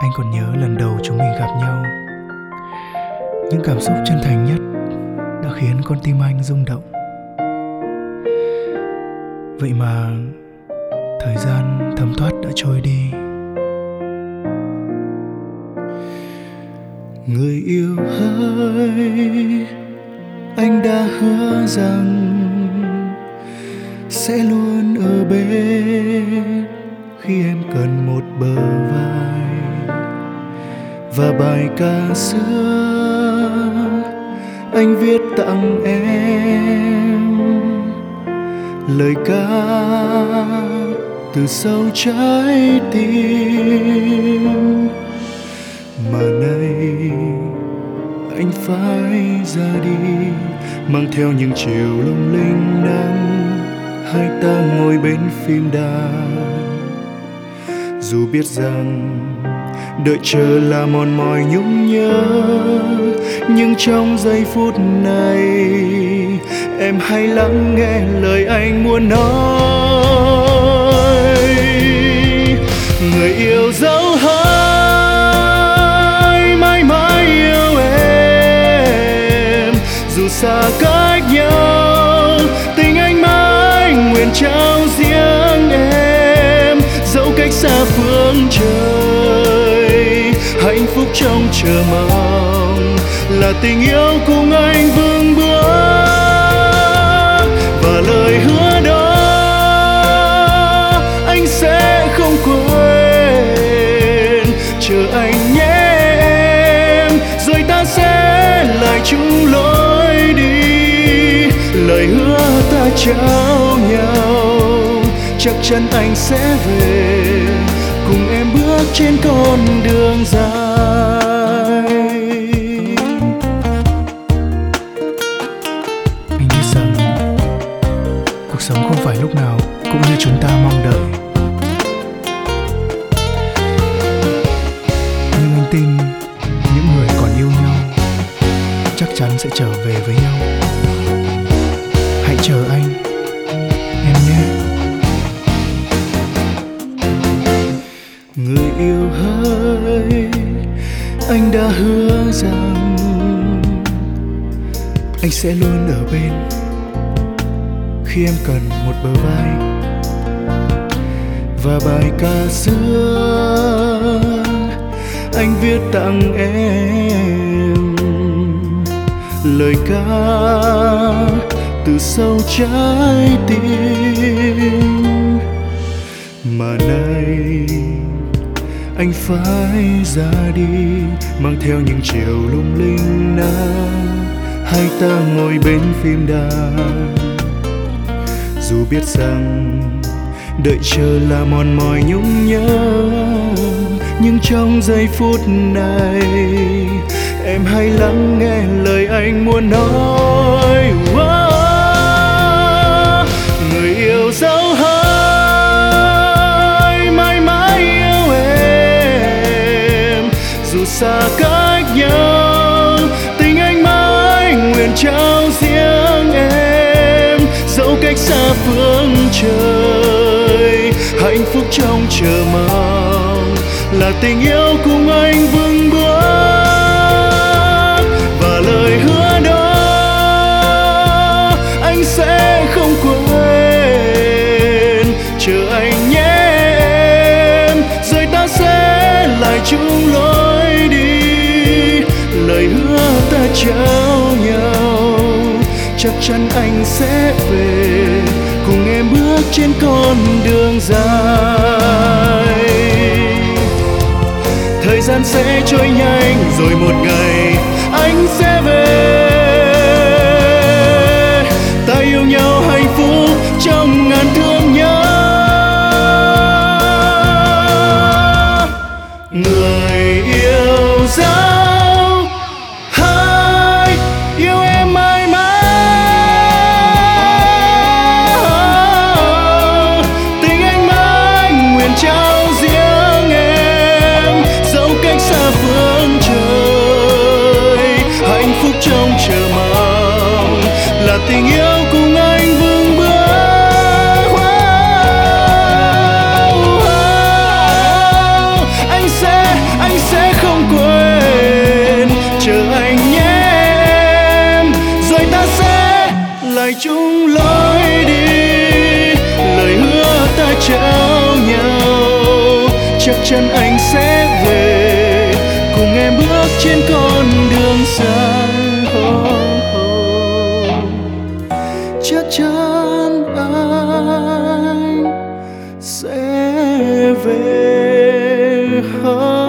Anh còn nhớ lần đầu chúng mình gặp nhau, những cảm xúc chân thành nhất đã khiến con tim anh rung động. Vậy mà thời gian thấm thoát đã trôi đi. Người yêu hỡi, anh đã hứa rằng sẽ luôn ở bên khi em cần một bờ vai. Và bài ca xưa anh viết tặng em, lời ca từ sâu trái tim. Mà nay anh phải ra đi, mang theo những chiều lung linh nắng, hai ta ngồi bên phim đàn. Dù biết rằng đợi chờ là mòn mỏi nhung nhớ, nhưng trong giây phút này em hãy lắng nghe lời anh muốn nói. Người yêu dấu hỡi, mãi mãi yêu em. Dù xa cách nhau, tình anh mãi nguyện trao riêng em. Dẫu cách xa phương trời, hạnh phúc trong chờ mong là tình yêu cùng anh vững bước. Và lời hứa đó anh sẽ không quên. Chờ anh nhé em, rồi ta sẽ lại chung lối đi. Lời hứa ta trao nhau, chắc chắn anh sẽ về cùng em bước trên con đường dài. Anh biết rằng cuộc sống không phải lúc nào cũng như chúng ta mong đợi, nhưng anh tin những người còn yêu nhau chắc chắn sẽ trở về với nhau. Hãy chờ anh, em nhé. Người yêu hỡi, anh đã hứa rằng anh sẽ luôn ở bên khi em cần một bờ vai. Và bài ca xưa anh viết tặng em, lời ca từ sâu trái tim. Mà nay anh phải ra đi, mang theo những chiều lung linh nắng, hai ta ngồi bên phim đàn. Dù biết rằng đợi chờ là mòn mỏi nhung nhớ, nhưng trong giây phút này em hãy lắng nghe lời anh muốn nói. Người yêu dấu hỡi, mãi mãi yêu em. Dù xa cách nhau, tình anh mãi nguyện trao riêng em. Dẫu cách xa phương trời, hạnh phúc trong chờ mong là tình yêu cùng anh vững bước. Và lời hứa đó anh sẽ không quên. Chờ anh nhé em, rồi ta sẽ lại chung lối đi. Lời hứa ta trao nhau, chắc chắn anh sẽ về cùng em bước trên con đường dài. Thời gian sẽ trôi nhanh, rồi một ngày anh sẽ về. Ta yêu nhau hạnh phúc trong ngàn thương nhớ. Người yêu dấu hỡi, yêu em mãi mãi. Tình anh mãi nguyện trao riêng em. Dẫu cách xa phương trời, hạnh phúc trong chờ mong là tình yêu cùng anh vững bước. Anh sẽ chân anh sẽ về cùng em bước trên con đường dài. Chắc chắn anh sẽ về.